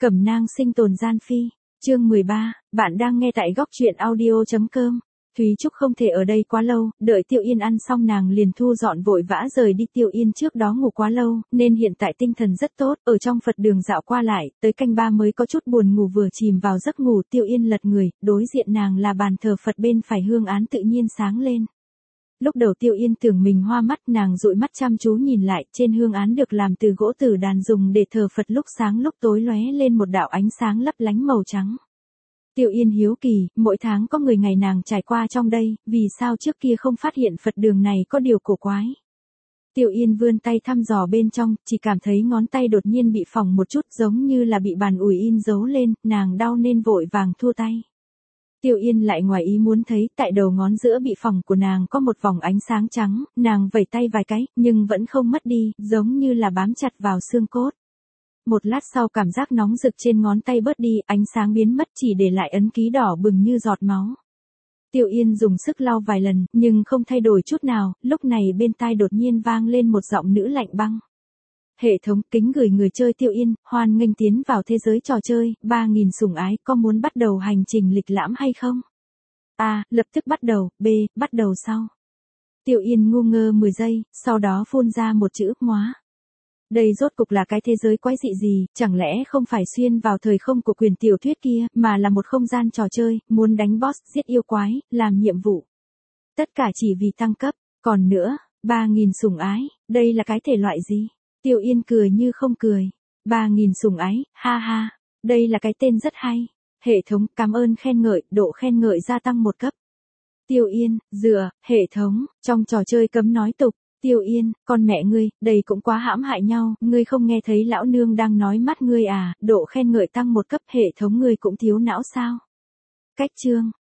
Cẩm nang sinh tồn gian phi, chương 13, bạn đang nghe tại góc truyện audio.com. Thúy Trúc không thể ở đây quá lâu, đợi Tiêu Yên ăn xong nàng liền thu dọn vội vã rời đi. Tiêu Yên trước đó ngủ quá lâu, nên hiện tại tinh thần rất tốt, ở trong Phật đường dạo qua lại, tới canh ba mới có chút buồn ngủ vừa chìm vào giấc ngủ. Tiêu Yên lật người, đối diện nàng là bàn thờ Phật bên phải hương án tự nhiên sáng lên. Lúc đầu Tiêu Yên tưởng mình hoa mắt, nàng dụi mắt chăm chú nhìn lại, trên hương án được làm từ gỗ tử đàn dùng để thờ Phật lúc sáng lúc tối lóe lên một đạo ánh sáng lấp lánh màu trắng. Tiêu Yên hiếu kỳ, mỗi tháng có người ngày nàng trải qua trong đây, vì sao trước kia không phát hiện Phật đường này có điều cổ quái. Tiêu Yên vươn tay thăm dò bên trong, chỉ cảm thấy ngón tay đột nhiên bị phỏng một chút giống như là bị bàn ủi in dấu lên, nàng đau nên vội vàng thua tay. Tiêu Yên lại ngoài ý muốn thấy tại đầu ngón giữa bị phỏng của nàng có một vòng ánh sáng trắng, nàng vẩy tay vài cái, nhưng vẫn không mất đi, giống như là bám chặt vào xương cốt. Một lát sau cảm giác nóng rực trên ngón tay bớt đi, ánh sáng biến mất chỉ để lại ấn ký đỏ bừng như giọt máu. Tiêu Yên dùng sức lau vài lần, nhưng không thay đổi chút nào, lúc này bên tai đột nhiên vang lên một giọng nữ lạnh băng. Hệ thống kính gửi người chơi Tiêu Yên, hoan nghênh tiến vào thế giới trò chơi, 3000 sủng ái, có muốn bắt đầu hành trình lịch lãm hay không? A, lập tức bắt đầu, B, bắt đầu sau. Tiêu Yên ngu ngơ 10 giây, sau đó phun ra một chữ hóa. Đây rốt cục là cái thế giới quái dị gì, chẳng lẽ không phải xuyên vào thời không của quyển tiểu thuyết kia, mà là một không gian trò chơi, muốn đánh boss, giết yêu quái, làm nhiệm vụ. Tất cả chỉ vì tăng cấp, còn nữa, 3000 sủng ái, đây là cái thể loại gì? Tiêu Yên cười như không cười. 3000 sủng ái, ha ha, đây là cái tên rất hay. Hệ thống, cảm ơn khen ngợi, độ khen ngợi gia tăng 1 cấp. Tiêu Yên, hệ thống, trong trò chơi cấm nói tục. Tiêu Yên, con mẹ ngươi, đây cũng quá hãm hại nhau, ngươi không nghe thấy lão nương đang nói mắt ngươi à, độ khen ngợi tăng 1 cấp, hệ thống ngươi cũng thiếu não sao? Cách chương.